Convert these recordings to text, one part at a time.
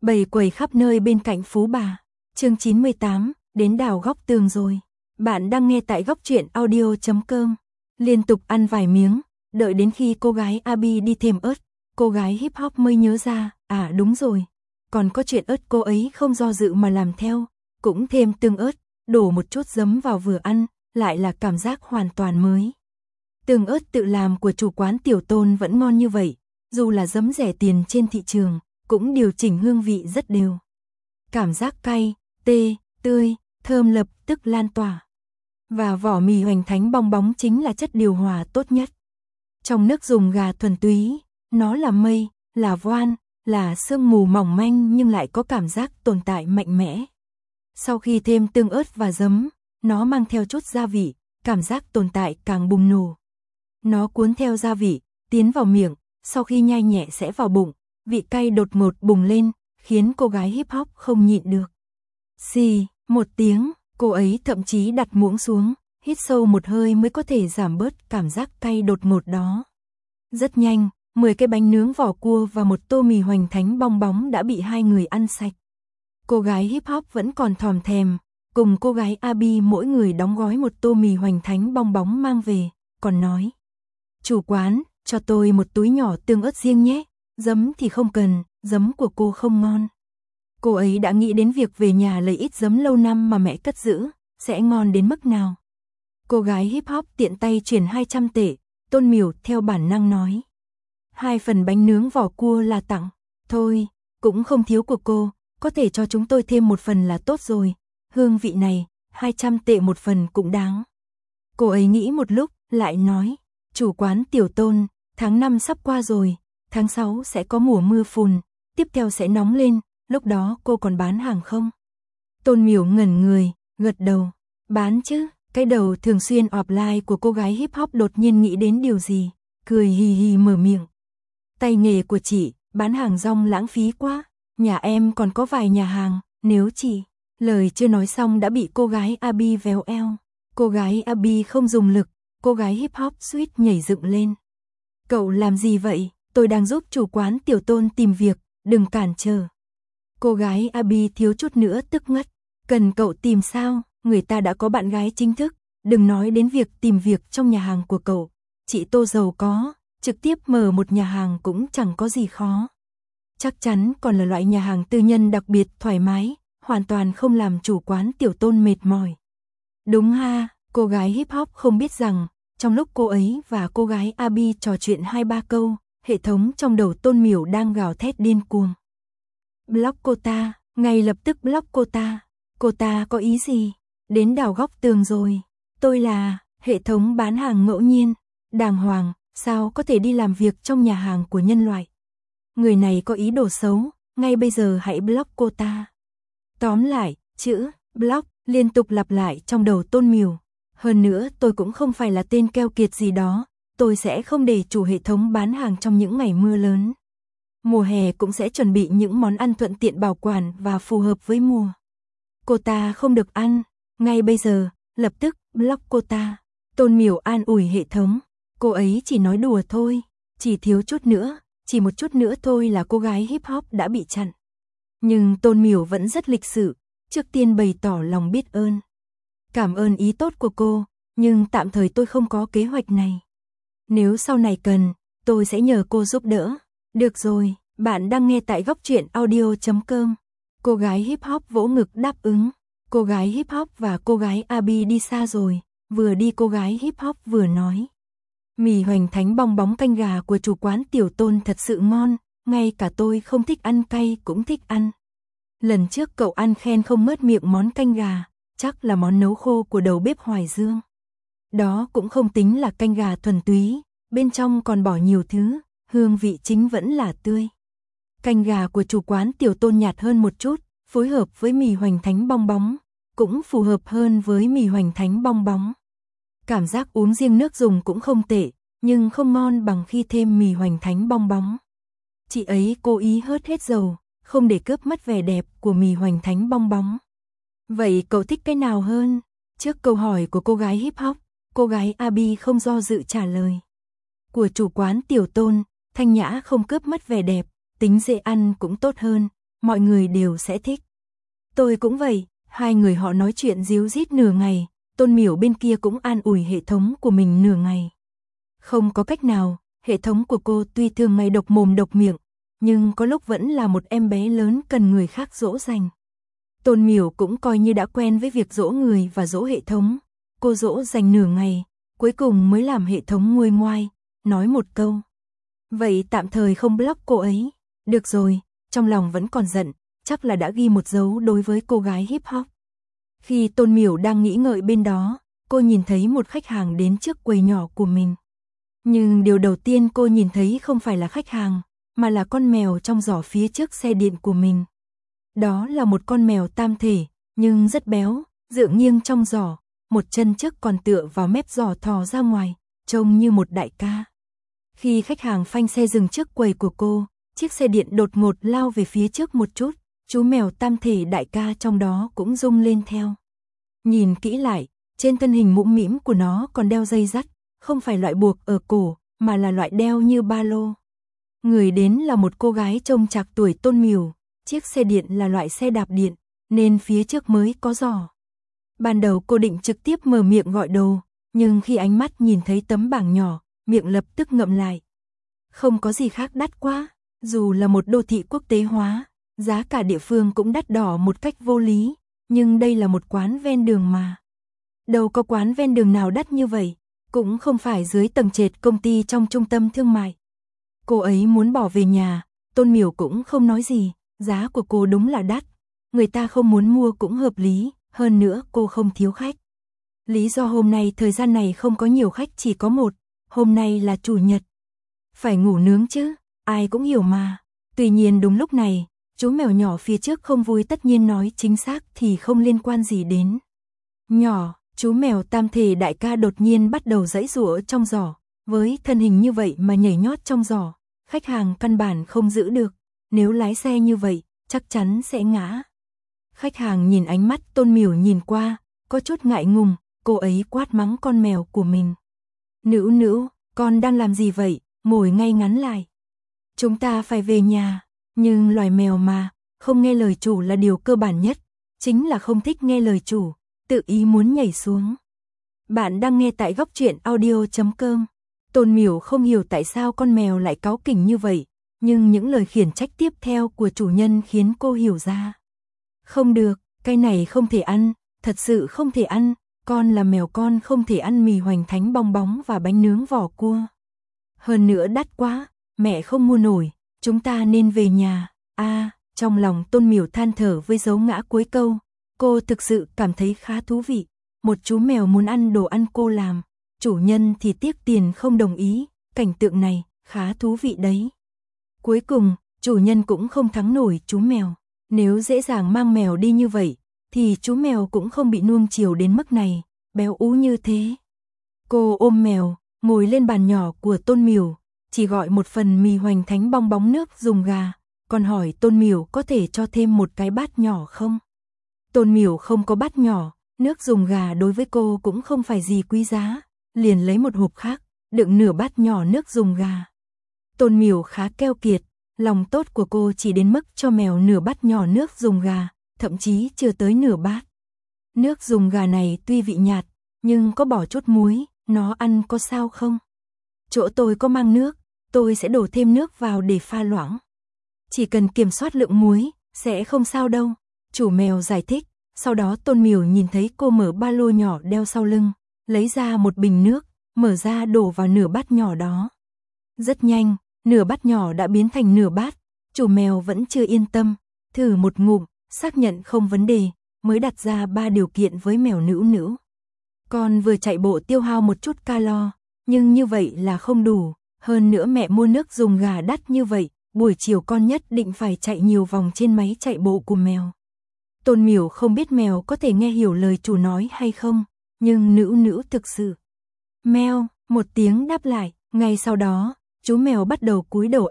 Bầy quẩy khắp nơi bên cạnh Phú Bà. Chương 98, đến đào góc tường rồi. Bạn đang nghe tại góc truyện audio.com. Liên tục ăn vài miếng, đợi đến khi cô gái Abby đi thêm ớt, cô gái hip hop mới nhớ ra, à đúng rồi, còn có chuyện ớt. Cô ấy không do dự mà làm theo, cũng thêm tương ớt, đổ một chút giấm vào vừa ăn, lại là cảm giác hoàn toàn mới. Tương ớt tự làm của chủ quán Tiểu Tôn vẫn ngon như vậy, dù là giấm rẻ tiền trên thị trường, cũng điều chỉnh hương vị rất đều. Cảm giác cay, tê, tươi, thơm lập tức lan tỏa. Và vỏ mì hoành thánh bong bóng chính là chất điều hòa tốt nhất. Trong nước dùng gà thuần túy, nó là mây, là voan, là sương mù mỏng manh nhưng lại có cảm giác tồn tại mạnh mẽ. Sau khi thêm tương ớt và giấm, nó mang theo chút gia vị, cảm giác tồn tại càng bùng nổ. Nó cuốn theo gia vị, tiến vào miệng, sau khi nhai nhẹ sẽ vào bụng, vị cay đột ngột bùng lên, khiến cô gái hip hop không nhịn được. Xì, một tiếng, cô ấy thậm chí đặt muỗng xuống, hít sâu một hơi mới có thể giảm bớt cảm giác cay đột ngột đó. Rất nhanh, 10 cái bánh nướng vỏ cua và một tô mì hoành thánh bong bóng đã bị hai người ăn sạch. Cô gái hip hop vẫn còn thòm thèm, cùng cô gái Abby mỗi người đóng gói một tô mì hoành thánh bong bóng mang về, còn nói: "Chủ quán, cho tôi một túi nhỏ tương ớt riêng nhé, giấm thì không cần, giấm của cô không ngon." Cô ấy đã nghĩ đến việc về nhà lấy ít giấm lâu năm mà mẹ cất giữ, sẽ ngon đến mức nào. Cô gái hip hop tiện tay chuyển 200 tệ, Tôn Miểu theo bản năng nói: "2 phần bánh nướng vỏ cua là tặng, thôi, cũng không thiếu của cô, có thể cho chúng tôi thêm một phần là tốt rồi, hương vị này, 200 tệ một phần cũng đáng." Cô ấy nghĩ một lúc, lại nói: "Chủ quán Tiểu Tôn, tháng 5 sắp qua rồi, tháng 6 sẽ có mùa mưa phùn, tiếp theo sẽ nóng lên, lúc đó cô còn bán hàng không?" Tôn Miểu ngẩn người, gật đầu: "Bán chứ." Cái đầu thường xuyên offline của cô gái hip hop đột nhiên nghĩ đến điều gì, cười hì hì mở miệng: "Tay nghề của chị, bán hàng rong lãng phí quá, nhà em còn có vài nhà hàng, nếu chị..." Lời chưa nói xong đã bị cô gái Abby véo eo. Cô gái Abby không dùng lực, cô gái hip hop suýt nhảy dựng lên. "Cậu làm gì vậy? Tôi đang giúp chủ quán Tiểu Tôn tìm việc, đừng cản trở." Cô gái Abby thiếu chút nữa tức ngất. "Cần cậu tìm sao? Người ta đã có bạn gái chính thức, đừng nói đến việc tìm việc trong nhà hàng của cậu. Chị Tô giàu có, trực tiếp mở một nhà hàng cũng chẳng có gì khó. Chắc chắn còn là loại nhà hàng tư nhân đặc biệt thoải mái, hoàn toàn không làm chủ quán Tiểu Tôn mệt mỏi." "Đúng ha." Cô gái hip hop không biết rằng, trong lúc cô ấy và cô gái Abby trò chuyện 2-3 câu, hệ thống trong đầu Tôn Miểu đang gào thét điên cuồng: "Block cô ta, ngay lập tức block cô ta. Cô ta có ý gì? Đến đào góc tường rồi. Tôi là hệ thống bán hàng ngẫu nhiên, đàng hoàng, sao có thể đi làm việc trong nhà hàng của nhân loại? Người này có ý đồ xấu, ngay bây giờ hãy block cô ta." Tóm lại, chữ block liên tục lặp lại trong đầu Tôn Miểu. "Hơn nữa tôi cũng không phải là tên keo kiệt gì đó, tôi sẽ không để chủ hệ thống bán hàng trong những ngày mưa lớn. Mùa hè cũng sẽ chuẩn bị những món ăn thuận tiện bảo quản và phù hợp với mùa. Cô ta không được ăn, ngay bây giờ, lập tức block cô ta." Tôn Miểu an ủi hệ thống, cô ấy chỉ nói đùa thôi, chỉ thiếu chút nữa, chỉ một chút nữa thôi là cô gái hip hop đã bị chặn. Nhưng Tôn Miểu vẫn rất lịch sự, trước tiên bày tỏ lòng biết ơn. "Cảm ơn ý tốt của cô, nhưng tạm thời tôi không có kế hoạch này. Nếu sau này cần, tôi sẽ nhờ cô giúp đỡ." "Được rồi." Bạn đang nghe tại góc truyện audio.com. Cô gái hip hop vỗ ngực đáp ứng. Cô gái hip hop và cô gái Abby đi xa rồi, vừa đi cô gái hip hop vừa nói: "Mì hoành thánh bong bóng canh gà của chủ quán Tiểu Tôn thật sự ngon, ngay cả tôi không thích ăn cay cũng thích ăn. Lần trước cậu ăn khen không ngớt miệng món canh gà, chắc là món nấu khô của đầu bếp Hoài Dương. Đó cũng không tính là canh gà thuần túy, bên trong còn bỏ nhiều thứ, hương vị chính vẫn là tươi. Canh gà của chủ quán Tiểu Tôn nhạt hơn một chút, phối hợp với mì hoành thánh bong bóng, cũng phù hợp hơn với mì hoành thánh bong bóng. Cảm giác uống riêng nước dùng cũng không tệ, nhưng không ngon bằng khi thêm mì hoành thánh bong bóng." Chị ấy cố ý hớt hết dầu, không để cướp mất vẻ đẹp của mì hoành thánh bong bóng. "Vậy cậu thích cái nào hơn?" Trước câu hỏi của cô gái hip hop, cô gái Abby không do dự trả lời: "Của chủ quán Tiểu Tôn, thanh nhã không cướp mất vẻ đẹp, tính dễ ăn cũng tốt hơn, mọi người đều sẽ thích. Tôi cũng vậy, hai người họ nói chuyện díu dít nửa ngày, Tôn Miểu bên kia cũng an ủi hệ thống của mình nửa ngày. Không có cách nào, hệ thống của cô tuy thường ngày độc mồm độc miệng, nhưng có lúc vẫn là một em bé lớn cần người khác dỗ dành. Tôn Miểu cũng coi như đã quen với việc dỗ người và dỗ hệ thống, cô dỗ dành nửa ngày, cuối cùng mới làm hệ thống nguôi ngoai, nói một câu. Vậy tạm thời không block cô ấy, được rồi, trong lòng vẫn còn giận, chắc là đã ghi một dấu đối với cô gái hip hop. Khi Tôn Miểu đang nghĩ ngợi bên đó, cô nhìn thấy một khách hàng đến trước quầy nhỏ của mình. Nhưng điều đầu tiên cô nhìn thấy không phải là khách hàng, mà là con mèo trong giỏ phía trước xe điện của mình. Đó là một con mèo tam thể, nhưng rất béo, dựa nghiêng trong giỏ, một chân trước còn tựa vào mép giỏ thò ra ngoài, trông như một đại ca. Khi khách hàng phanh xe dừng trước quầy của cô, chiếc xe điện đột ngột lao về phía trước một chút, chú mèo tam thể đại ca trong đó cũng rung lên theo. Nhìn kỹ lại, trên thân hình mũm mĩm của nó còn đeo dây dắt, không phải loại buộc ở cổ, mà là loại đeo như ba lô. Người đến là một cô gái trông trạc tuổi Tôn Miểu, chiếc xe điện là loại xe đạp điện, nên phía trước mới có giỏ. Ban đầu cô định trực tiếp mở miệng gọi đồ, nhưng khi ánh mắt nhìn thấy tấm bảng nhỏ, miệng lập tức ngậm lại. Không có gì khác đắt quá, dù là một đô thị quốc tế hóa, giá cả địa phương cũng đắt đỏ một cách vô lý, nhưng đây là một quán ven đường mà. Đâu có quán ven đường nào đắt như vậy, cũng không phải dưới tầng trệt công ty trong trung tâm thương mại. Cô ấy muốn bỏ về nhà, Tôn Miểu cũng không nói gì, giá của cô đúng là đắt, người ta không muốn mua cũng hợp lý, hơn nữa cô không thiếu khách. Lý do hôm nay thời gian này không có nhiều khách chỉ có một, hôm nay là chủ nhật. Phải ngủ nướng chứ, ai cũng hiểu mà. Tuy nhiên đúng lúc này, chú mèo nhỏ phía trước không vui tất nhiên nói chính xác thì không liên quan gì đến. Nhỏ, chú mèo tam thể đại ca đột nhiên bắt đầu giãy giụa trong giỏ, với thân hình như vậy mà nhảy nhót trong giỏ, khách hàng căn bản không giữ được, nếu lái xe như vậy, chắc chắn sẽ ngã. Khách hàng nhìn ánh mắt Tôn Miểu nhìn qua, có chút ngại ngùng, cô ấy quát mắng con mèo của mình. Nữ, con đang làm gì vậy, ngồi ngay ngắn lại. Chúng ta phải về nhà, nhưng loài mèo mà, không nghe lời chủ là điều cơ bản nhất, chính là không thích nghe lời chủ, tự ý muốn nhảy xuống. Bạn đang nghe tại góc truyện audio.com. Tôn Miểu không hiểu tại sao con mèo lại cáu kỉnh như vậy, nhưng những lời khiển trách tiếp theo của chủ nhân khiến cô hiểu ra. Không được, cái này không thể ăn, thật sự không thể ăn, con là mèo con không thể ăn mì hoành thánh bong bóng và bánh nướng vỏ cua. Hơn nữa đắt quá, mẹ không mua nổi, chúng ta nên về nhà. Trong lòng Tôn Miểu than thở với dấu ngã cuối câu, cô thực sự cảm thấy khá thú vị. Một chú mèo muốn ăn đồ ăn cô làm, chủ nhân thì tiếc tiền không đồng ý, cảnh tượng này khá thú vị đấy. Cuối cùng, chủ nhân cũng không thắng nổi chú mèo. Nếu dễ dàng mang mèo đi như vậy, thì chú mèo cũng không bị nuông chiều đến mức này, béo ú như thế. Cô ôm mèo, ngồi lên bàn nhỏ của Tôn Miểu, chỉ gọi một phần mì hoành thánh bong bóng nước dùng gà, còn hỏi Tôn Miểu có thể cho thêm một cái bát nhỏ không. Tôn Miểu không có bát nhỏ, nước dùng gà đối với cô cũng không phải gì quý giá, liền lấy một hộp khác, đựng nửa bát nhỏ nước dùng gà. Tôn Miểu khá keo kiệt, lòng tốt của cô chỉ đến mức cho mèo nửa bát nhỏ nước dùng gà, thậm chí chưa tới nửa bát. Nước dùng gà này tuy vị nhạt, nhưng có bỏ chút muối, nó ăn có sao không? Chỗ tôi có mang nước, tôi sẽ đổ thêm nước vào để pha loãng. Chỉ cần kiểm soát lượng muối, sẽ không sao đâu, chủ mèo giải thích. Sau đó Tôn Miểu nhìn thấy cô mở ba lô nhỏ đeo sau lưng, lấy ra một bình nước, mở ra đổ vào nửa bát nhỏ đó. Rất nhanh, nửa bát nhỏ đã biến thành nửa bát, chủ mèo vẫn chưa yên tâm, thử một ngụm, xác nhận không vấn đề, mới đặt ra 3 điều kiện với mèo nữ. Con vừa chạy bộ tiêu hao một chút calo, nhưng như vậy là không đủ, hơn nữa mẹ mua nước dùng gà đắt như vậy, buổi chiều con nhất định phải chạy nhiều vòng trên máy chạy bộ của mèo. Tôn Miểu không biết mèo có thể nghe hiểu lời chủ nói hay không, nhưng nữ thực sự. Mèo, một tiếng đáp lại, ngay sau đó, chú mèo bắt đầu cúi đầu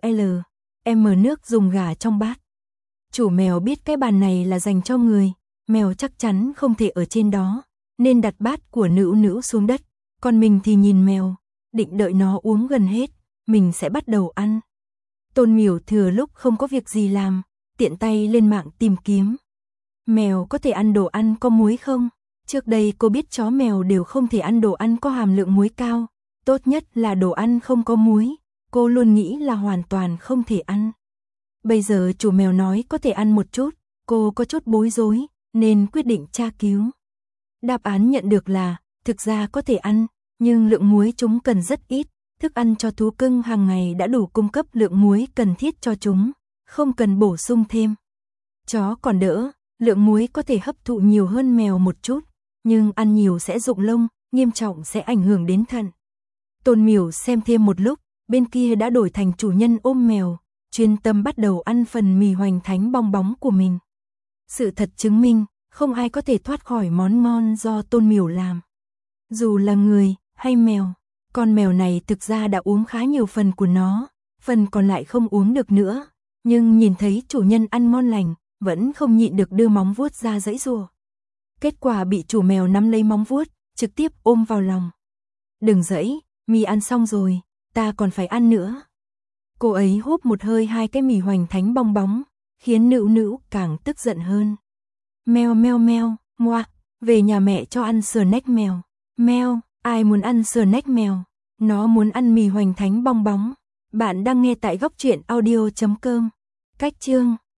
M nước dùng gà trong bát. Chủ mèo biết cái bàn này là dành cho người, mèo chắc chắn không thể ở trên đó, nên đặt bát của nữ xuống đất, còn mình thì nhìn mèo, định đợi nó uống gần hết, mình sẽ bắt đầu ăn. Tôn Miểu thừa lúc không có việc gì làm, tiện tay lên mạng tìm kiếm. Mèo có thể ăn đồ ăn có muối không? Trước đây cô biết chó mèo đều không thể ăn đồ ăn có hàm lượng muối cao, tốt nhất là đồ ăn không có muối, cô luôn nghĩ là hoàn toàn không thể ăn. Bây giờ chủ mèo nói có thể ăn một chút, cô có chút bối rối, nên quyết định tra cứu. Đáp án nhận được là, thực ra có thể ăn, nhưng lượng muối chúng cần rất ít, thức ăn cho thú cưng hàng ngày đã đủ cung cấp lượng muối cần thiết cho chúng, không cần bổ sung thêm. Chó còn đỡ, lượng muối có thể hấp thụ nhiều hơn mèo một chút, nhưng ăn nhiều sẽ rụng lông, nghiêm trọng sẽ ảnh hưởng đến thận. Tôn Miểu xem thêm một lúc, bên kia đã đổi thành chủ nhân ôm mèo, chuyên tâm bắt đầu ăn phần mì hoành thánh bong bóng của mình. Sự thật chứng minh, không ai có thể thoát khỏi món ngon do Tôn Miểu làm. Dù là người hay mèo, con mèo này thực ra đã uống khá nhiều phần của nó, phần còn lại không uống được nữa, nhưng nhìn thấy chủ nhân ăn ngon lành, vẫn không nhịn được đưa móng vuốt ra giãy giụa. Kết quả bị chủ mèo nắm lấy móng vuốt, trực tiếp ôm vào lòng. Đừng giãy, mì ăn xong rồi, ta còn phải ăn nữa. Cô ấy húp một hơi 2 cái mì hoành thánh bong bóng, khiến Nữu Nữu càng tức giận hơn. Meo meo meo, ngoa, về nhà mẹ cho ăn snack mèo. Meo, ai muốn ăn snack mèo? Nó muốn ăn mì hoành thánh bong bóng. Bạn đang nghe tại góc truyện audio.com. Cách chương